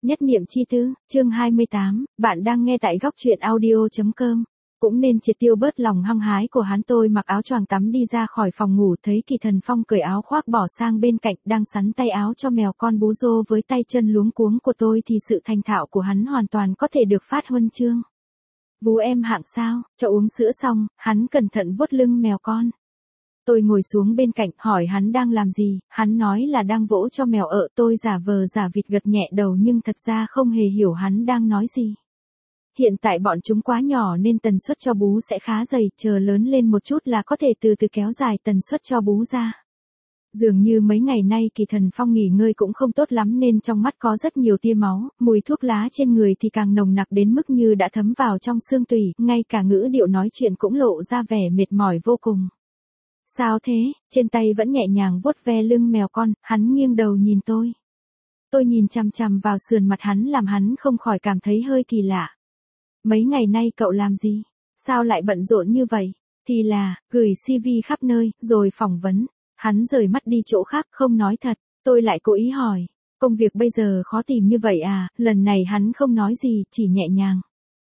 Nhất niệm chi tư, chương 28, bạn đang nghe tại góc truyện audio.com. Cũng nên triệt tiêu bớt lòng hăng hái của hắn. Tôi mặc áo choàng tắm đi ra khỏi phòng ngủ, thấy Kỳ Thần Phong cởi áo khoác bỏ sang bên cạnh, đang sắn tay áo cho mèo con bú rô với tay chân luống cuống của tôi thì sự thành thạo của hắn hoàn toàn có thể được phát huân chương. Vú em hạng sao? Cho uống sữa xong, hắn cẩn thận vuốt lưng mèo con. Tôi ngồi xuống bên cạnh hỏi hắn đang làm gì, hắn nói là đang vỗ cho mèo ợ. Tôi giả vờ giả vịt gật nhẹ đầu nhưng thật ra không hề hiểu hắn đang nói gì. Hiện tại bọn chúng quá nhỏ nên tần suất cho bú sẽ khá dày, chờ lớn lên một chút là có thể từ từ kéo dài tần suất cho bú ra. Dường như mấy ngày nay Kỳ Thần Phong nghỉ ngơi cũng không tốt lắm nên trong mắt có rất nhiều tia máu, mùi thuốc lá trên người thì càng nồng nặc đến mức như đã thấm vào trong xương tủy, ngay cả ngữ điệu nói chuyện cũng lộ ra vẻ mệt mỏi vô cùng. Sao thế? Trên tay vẫn nhẹ nhàng vuốt ve lưng mèo con, hắn nghiêng đầu nhìn tôi. Tôi nhìn chằm chằm vào sườn mặt hắn làm hắn không khỏi cảm thấy hơi kỳ lạ. Mấy ngày nay cậu làm gì? Sao lại bận rộn như vậy? Thì là, gửi CV khắp nơi, rồi phỏng vấn. Hắn rời mắt đi chỗ khác không nói thật, tôi lại cố ý hỏi. Công việc bây giờ khó tìm như vậy à? Lần này hắn không nói gì, chỉ nhẹ nhàng.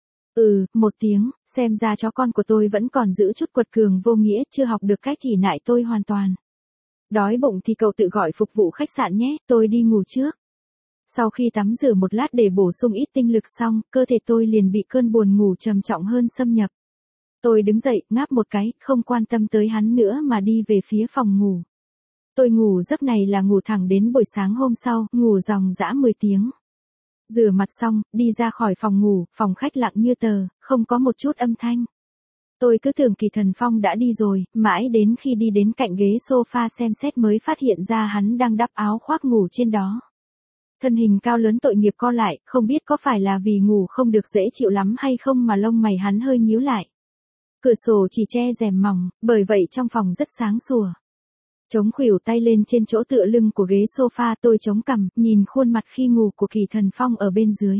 Một tiếng, xem ra chó con của tôi vẫn còn giữ chút quật cường vô nghĩa, chưa học được cách ỷ nại tôi hoàn toàn. Đói bụng thì cậu tự gọi phục vụ khách sạn nhé, tôi đi ngủ trước. Sau khi tắm rửa một lát để bổ sung ít tinh lực xong, cơ thể tôi liền bị cơn buồn ngủ trầm trọng hơn xâm nhập. Tôi đứng dậy, ngáp một cái, không quan tâm tới hắn nữa mà đi về phía phòng ngủ. Tôi ngủ giấc này là ngủ thẳng đến buổi sáng hôm sau, ngủ dòng dã 10 tiếng. Rửa mặt xong, đi ra khỏi phòng ngủ, phòng khách lặng như tờ, không có một chút âm thanh. Tôi cứ tưởng Kỳ Thần Phong đã đi rồi, mãi đến khi đi đến cạnh ghế sofa xem xét mới phát hiện ra hắn đang đắp áo khoác ngủ trên đó. Thân hình cao lớn tội nghiệp co lại, không biết có phải là vì ngủ không được dễ chịu lắm hay không mà lông mày hắn hơi nhíu lại. Cửa sổ chỉ che rèm mỏng, bởi vậy trong phòng rất sáng sủa. Chống khuỷu tay lên trên chỗ tựa lưng của ghế sofa, tôi chống cằm, nhìn khuôn mặt khi ngủ của Kỳ Thần Phong ở bên dưới.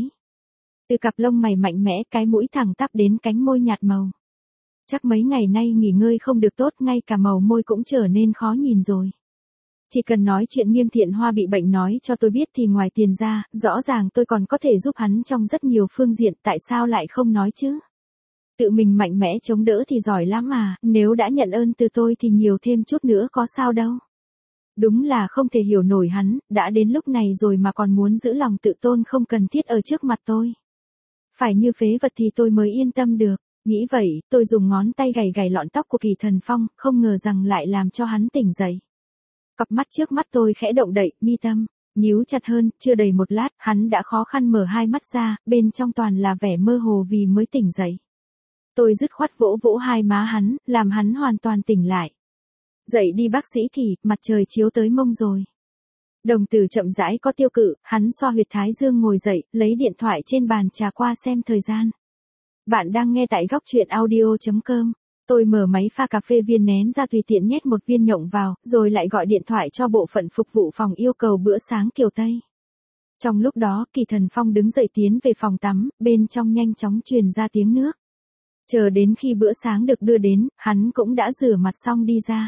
Từ cặp lông mày mạnh mẽ, cái mũi thẳng tắp đến cánh môi nhạt màu. Chắc mấy ngày nay nghỉ ngơi không được tốt, ngay cả màu môi cũng trở nên khó nhìn rồi. Chỉ cần nói chuyện Nghiêm Thiện Hoa bị bệnh nói cho tôi biết thì ngoài tiền ra, rõ ràng tôi còn có thể giúp hắn trong rất nhiều phương diện, tại sao lại không nói chứ? Tự mình mạnh mẽ chống đỡ thì giỏi lắm mà, nếu đã nhận ơn từ tôi thì nhiều thêm chút nữa có sao đâu. Đúng là không thể hiểu nổi hắn, đã đến lúc này rồi mà còn muốn giữ lòng tự tôn không cần thiết ở trước mặt tôi. Phải như phế vật thì tôi mới yên tâm được. Nghĩ vậy, tôi dùng ngón tay gảy gảy lọn tóc của Kỳ Thần Phong, không ngờ rằng lại làm cho hắn tỉnh dậy. Cặp mắt trước mắt tôi khẽ động đậy, mi tâm nhíu chặt hơn, chưa đầy một lát, hắn đã khó khăn mở hai mắt ra, bên trong toàn là vẻ mơ hồ vì mới tỉnh dậy. Tôi dứt khoát vỗ vỗ hai má hắn, làm hắn hoàn toàn tỉnh lại. Dậy đi bác sĩ Kỳ, mặt trời chiếu tới mông rồi. Đồng tử chậm rãi có tiêu cự, hắn xoa huyệt thái dương ngồi dậy, lấy điện thoại trên bàn trà qua xem thời gian. Bạn đang nghe tại góc truyện audio.com. Tôi mở máy pha cà phê viên nén ra tùy tiện nhét một viên nhộng vào, rồi lại gọi điện thoại cho bộ phận phục vụ phòng yêu cầu bữa sáng kiểu Tây. Trong lúc đó, Kỳ Thần Phong đứng dậy tiến về phòng tắm, bên trong nhanh chóng truyền ra tiếng nước. Chờ đến khi bữa sáng được đưa đến, hắn cũng đã rửa mặt xong đi ra.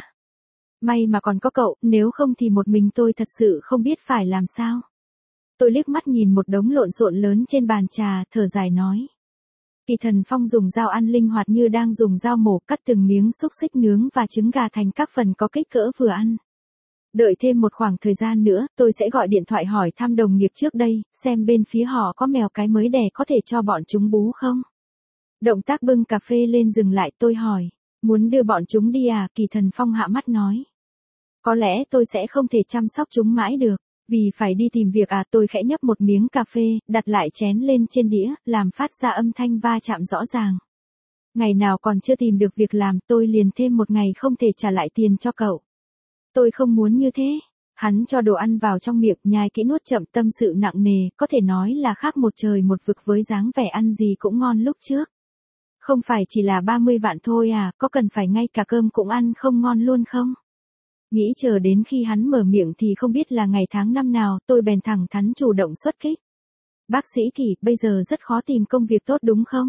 May mà còn có cậu, nếu không thì một mình tôi thật sự không biết phải làm sao. Tôi liếc mắt nhìn một đống lộn xộn lớn trên bàn trà, thở dài nói. Kỳ Thần Phong dùng dao ăn linh hoạt như đang dùng dao mổ, cắt từng miếng xúc xích nướng và trứng gà thành các phần có kích cỡ vừa ăn. Đợi thêm một khoảng thời gian nữa, tôi sẽ gọi điện thoại hỏi thăm đồng nghiệp trước đây, xem bên phía họ có mèo cái mới đẻ có thể cho bọn chúng bú không. Động tác bưng cà phê lên dừng lại, tôi hỏi, muốn đưa bọn chúng đi à? Kỳ Thần Phong hạ mắt nói. Có lẽ tôi sẽ không thể chăm sóc chúng mãi được. Vì phải đi tìm việc à? Tôi khẽ nhấp một miếng cà phê, đặt lại chén lên trên đĩa, làm phát ra âm thanh va chạm rõ ràng. Ngày nào còn chưa tìm được việc làm, tôi liền thêm một ngày không thể trả lại tiền cho cậu. Tôi không muốn như thế. Hắn cho đồ ăn vào trong miệng, nhai kỹ nuốt chậm, tâm sự nặng nề, có thể nói là khác một trời một vực với dáng vẻ ăn gì cũng ngon lúc trước. Không phải chỉ là 30 vạn thôi à, có cần phải ngay cả cơm cũng ăn không ngon luôn không? Nghĩ chờ đến khi hắn mở miệng thì không biết là ngày tháng năm nào, tôi bèn thẳng thắn chủ động xuất kích. Bác sĩ Kỳ, bây giờ rất khó tìm công việc tốt đúng không?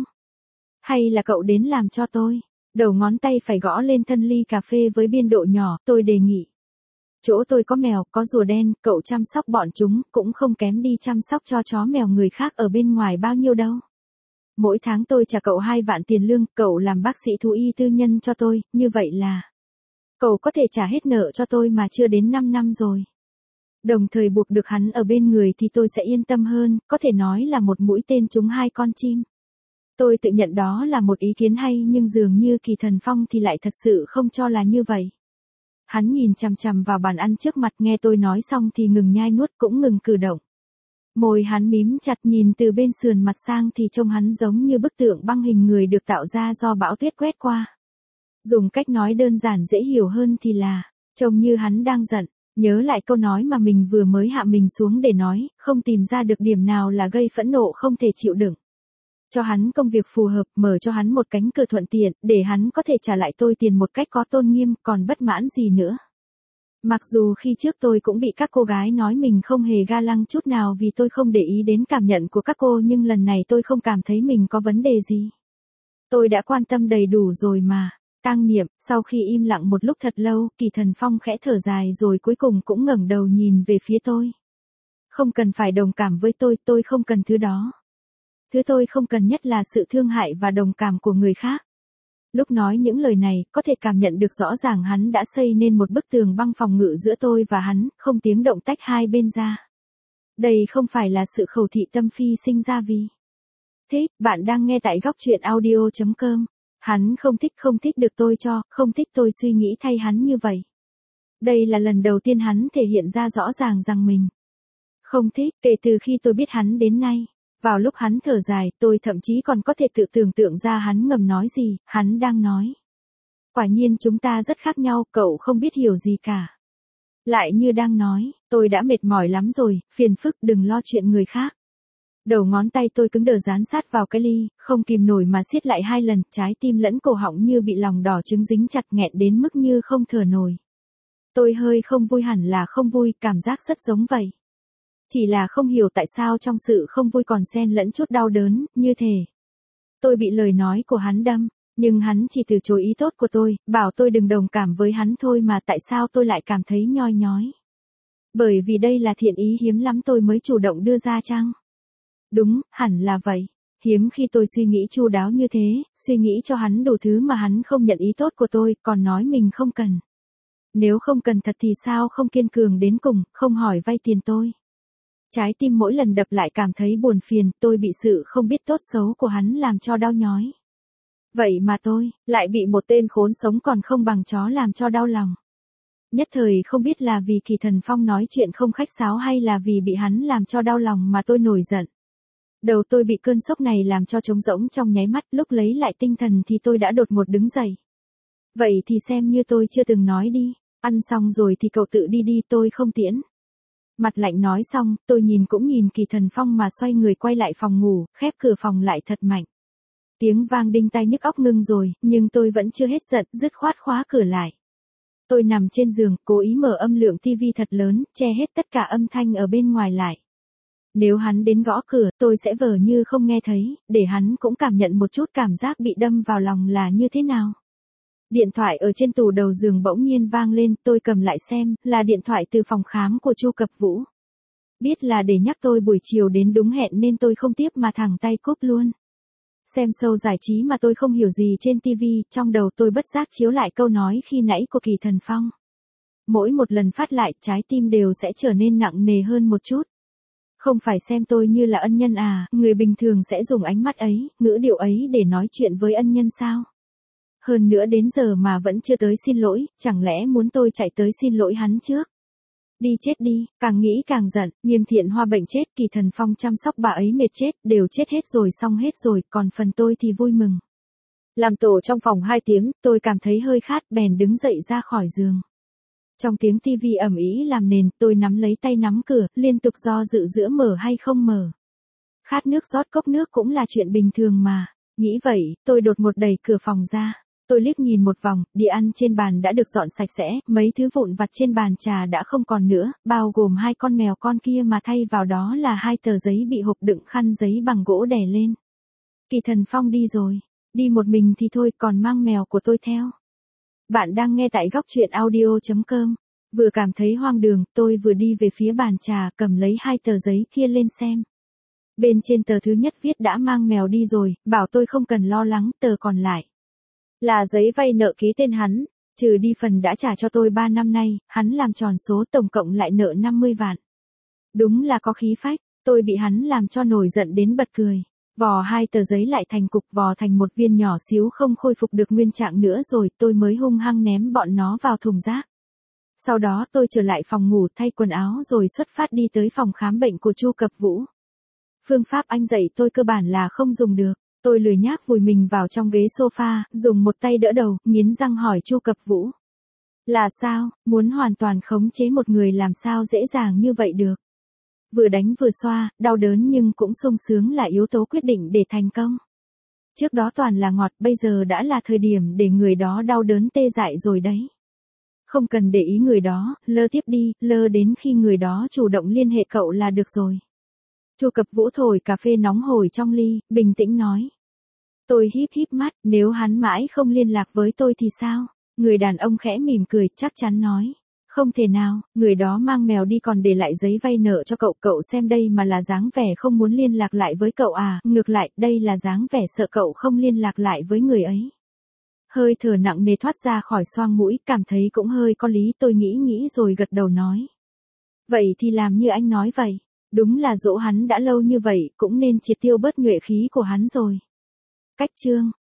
Hay là cậu đến làm cho tôi? Đầu ngón tay phải gõ lên thân ly cà phê với biên độ nhỏ, tôi đề nghị. Chỗ tôi có mèo, có rùa đen, cậu chăm sóc bọn chúng, cũng không kém đi chăm sóc cho chó mèo người khác ở bên ngoài bao nhiêu đâu. Mỗi tháng tôi trả cậu 2 vạn tiền lương, cậu làm bác sĩ thú y tư nhân cho tôi, như vậy là cậu có thể trả hết nợ cho tôi mà chưa đến 5 năm rồi. Đồng thời buộc được hắn ở bên người thì tôi sẽ yên tâm hơn, có thể nói là một mũi tên trúng 2 con chim. Tôi tự nhận đó là một ý kiến hay nhưng dường như Kỳ Thần Phong thì lại thật sự không cho là như vậy. Hắn nhìn chằm chằm vào bàn ăn trước mặt, nghe tôi nói xong thì ngừng nhai nuốt cũng ngừng cử động. Môi hắn mím chặt, nhìn từ bên sườn mặt sang thì trông hắn giống như bức tượng băng hình người được tạo ra do bão tuyết quét qua. Dùng cách nói đơn giản dễ hiểu hơn thì là, trông như hắn đang giận. Nhớ lại câu nói mà mình vừa mới hạ mình xuống để nói, không tìm ra được điểm nào là gây phẫn nộ không thể chịu đựng. Cho hắn công việc phù hợp, mở cho hắn một cánh cửa thuận tiện, để hắn có thể trả lại tôi tiền một cách có tôn nghiêm, còn bất mãn gì nữa. Mặc dù khi trước tôi cũng bị các cô gái nói mình không hề ga lăng chút nào vì tôi không để ý đến cảm nhận của các cô, nhưng lần này tôi không cảm thấy mình có vấn đề gì. Tôi đã quan tâm đầy đủ rồi mà. Tang Niệm, sau khi im lặng một lúc thật lâu, Kỳ Thần Phong khẽ thở dài rồi cuối cùng cũng ngẩng đầu nhìn về phía tôi. Không cần phải đồng cảm với tôi không cần thứ đó. Thứ tôi không cần nhất là sự thương hại và đồng cảm của người khác. Lúc nói những lời này, có thể cảm nhận được rõ ràng hắn đã xây nên một bức tường băng phòng ngự giữa tôi và hắn, không tiếng động tách hai bên ra. Đây không phải là sự khẩu thị tâm phi sinh ra vì. Thế, bạn đang nghe tại góc truyện audio.com. Hắn không thích được tôi cho, không thích tôi suy nghĩ thay hắn như vậy. Đây là lần đầu tiên hắn thể hiện ra rõ ràng rằng mình không thích, kể từ khi tôi biết hắn đến nay. Vào lúc hắn thở dài, tôi thậm chí còn có thể tự tưởng tượng ra hắn ngầm nói gì, hắn đang nói. Quả nhiên chúng ta rất khác nhau, cậu không biết hiểu gì cả. Lại như đang nói, tôi đã mệt mỏi lắm rồi, phiền phức đừng lo chuyện người khác. Đầu ngón tay tôi cứng đờ dán sát vào cái ly, không kìm nổi mà siết lại 2 lần, trái tim lẫn cổ họng như bị lòng đỏ trứng dính chặt, nghẹn đến mức như không thở nổi. Tôi hơi không vui, hẳn là không vui, cảm giác rất giống vậy. Chỉ là không hiểu tại sao trong sự không vui còn xen lẫn chút đau đớn, như thể tôi bị lời nói của hắn đâm, nhưng hắn chỉ từ chối ý tốt của tôi, bảo tôi đừng đồng cảm với hắn thôi, mà tại sao tôi lại cảm thấy nhoi nhói. Bởi vì đây là thiện ý hiếm lắm tôi mới chủ động đưa ra chăng? Đúng, hẳn là vậy. Hiếm khi tôi suy nghĩ chu đáo như thế, suy nghĩ cho hắn đủ thứ mà hắn không nhận ý tốt của tôi, còn nói mình không cần. Nếu không cần thật thì sao không kiên cường đến cùng, không hỏi vay tiền tôi. Trái tim mỗi lần đập lại cảm thấy buồn phiền, tôi bị sự không biết tốt xấu của hắn làm cho đau nhói. Vậy mà tôi, lại bị một tên khốn sống còn không bằng chó làm cho đau lòng. Nhất thời không biết là vì Kỳ Thần Phong nói chuyện không khách sáo hay là vì bị hắn làm cho đau lòng mà tôi nổi giận. Đầu tôi bị cơn sốc này làm cho trống rỗng trong nháy mắt, lúc lấy lại tinh thần thì tôi đã đột ngột đứng dậy. Vậy thì xem như tôi chưa từng nói đi, ăn xong rồi thì cậu tự đi đi, tôi không tiễn. Mặt lạnh nói xong, tôi nhìn cũng nhìn Kỳ Thần Phong mà xoay người quay lại phòng ngủ, khép cửa phòng lại thật mạnh. Tiếng vang đinh tai nhức óc ngưng rồi, nhưng tôi vẫn chưa hết giận, dứt khoát khóa cửa lại. Tôi nằm trên giường, cố ý mở âm lượng tivi thật lớn, che hết tất cả âm thanh ở bên ngoài lại. Nếu hắn đến gõ cửa, tôi sẽ vờ như không nghe thấy, để hắn cũng cảm nhận một chút cảm giác bị đâm vào lòng là như thế nào. Điện thoại ở trên tủ đầu giường bỗng nhiên vang lên, tôi cầm lại xem, là điện thoại từ phòng khám của Chu Cập Vũ. Biết là để nhắc tôi buổi chiều đến đúng hẹn nên tôi không tiếp mà thẳng tay cúp luôn. Xem show giải trí mà tôi không hiểu gì trên TV, trong đầu tôi bất giác chiếu lại câu nói khi nãy của Kỳ Thần Phong. Mỗi một lần phát lại, trái tim đều sẽ trở nên nặng nề hơn một chút. Không phải xem tôi như là ân nhân à, người bình thường sẽ dùng ánh mắt ấy, ngữ điệu ấy để nói chuyện với ân nhân sao? Hơn nữa đến giờ mà vẫn chưa tới xin lỗi, chẳng lẽ muốn tôi chạy tới xin lỗi hắn trước? Đi chết đi, càng nghĩ càng giận, Nghiêm Thiện Hoa bệnh chết, Kỳ Thần Phong chăm sóc bà ấy mệt chết, đều chết hết rồi, xong hết rồi, còn phần tôi thì vui mừng. Làm tổ trong phòng 2 tiếng, tôi cảm thấy hơi khát, bèn đứng dậy ra khỏi giường. Trong tiếng tivi ầm ĩ làm nền, tôi nắm lấy tay nắm cửa, liên tục do dự giữa mở hay không mở. Khát nước rót cốc nước cũng là chuyện bình thường mà. Nghĩ vậy, tôi đột ngột đẩy cửa phòng ra. Tôi liếc nhìn một vòng, đĩa ăn trên bàn đã được dọn sạch sẽ, mấy thứ vụn vặt trên bàn trà đã không còn nữa, bao gồm 2 con mèo con kia mà thay vào đó là 2 tờ giấy bị hộp đựng khăn giấy bằng gỗ đè lên. Kỳ Thần Phong đi rồi. Đi một mình thì thôi, còn mang mèo của tôi theo. Bạn đang nghe tại góc truyện audio.com. Vừa cảm thấy hoang đường, tôi vừa đi về phía bàn trà cầm lấy 2 tờ giấy kia lên xem. Bên trên tờ thứ nhất viết đã mang mèo đi rồi, bảo tôi không cần lo lắng, tờ còn lại là giấy vay nợ ký tên hắn, trừ đi phần đã trả cho tôi 3 năm nay, hắn làm tròn số tổng cộng lại nợ 50 vạn. Đúng là có khí phách, tôi bị hắn làm cho nổi giận đến bật cười. Vò 2 tờ giấy lại thành cục, vò thành một viên nhỏ xíu không khôi phục được nguyên trạng nữa rồi, tôi mới hung hăng ném bọn nó vào thùng rác. Sau đó tôi trở lại phòng ngủ thay quần áo rồi xuất phát đi tới phòng khám bệnh của Chu Cập Vũ. Phương pháp anh dạy tôi cơ bản là không dùng được. Tôi lười nhác vùi mình vào trong ghế sofa, dùng một tay đỡ đầu, nghiến răng hỏi Chu Cập Vũ. Là sao, muốn hoàn toàn khống chế một người làm sao dễ dàng như vậy được? Vừa đánh vừa xoa, đau đớn nhưng cũng sung sướng là yếu tố quyết định để thành công. Trước đó toàn là ngọt, bây giờ đã là thời điểm để người đó đau đớn tê dại rồi đấy. Không cần để ý người đó, lơ tiếp đi, lơ đến khi người đó chủ động liên hệ cậu là được rồi. Chu Cập Vũ thổi cà phê nóng hổi trong ly, bình tĩnh nói. Tôi híp híp mắt, nếu hắn mãi không liên lạc với tôi thì sao? Người đàn ông khẽ mỉm cười, chắc chắn nói. Không thể nào, người đó mang mèo đi còn để lại giấy vay nợ cho cậu, cậu xem đây mà là dáng vẻ không muốn liên lạc lại với cậu à, ngược lại, đây là dáng vẻ sợ cậu không liên lạc lại với người ấy. Hơi thở nặng nề thoát ra khỏi xoang mũi, cảm thấy cũng hơi có lý, tôi nghĩ rồi gật đầu nói. Vậy thì làm như anh nói vậy, đúng là dỗ hắn đã lâu như vậy, cũng nên triệt tiêu bớt nhuệ khí của hắn rồi. Cách chương